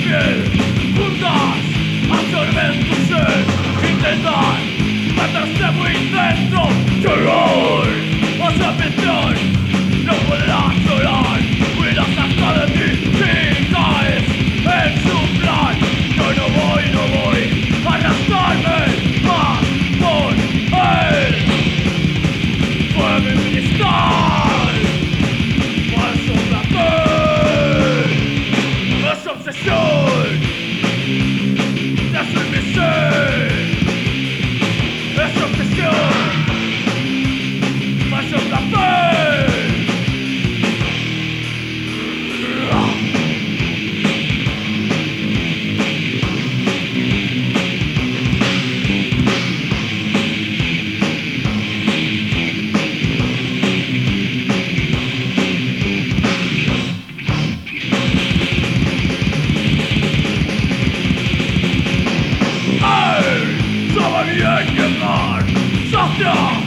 piel, juntas absorben tu ser, intentan matarse muy dentro. Terror, más ambición, no podrás llorar, huirás hasta de ti si caes en su plan. Yo no voy a arrastrarme más por él. Fue mi cristal, falso placer, es obsesión, nace en mi ser, es obsesión, falso placer. Bien llegar, sacia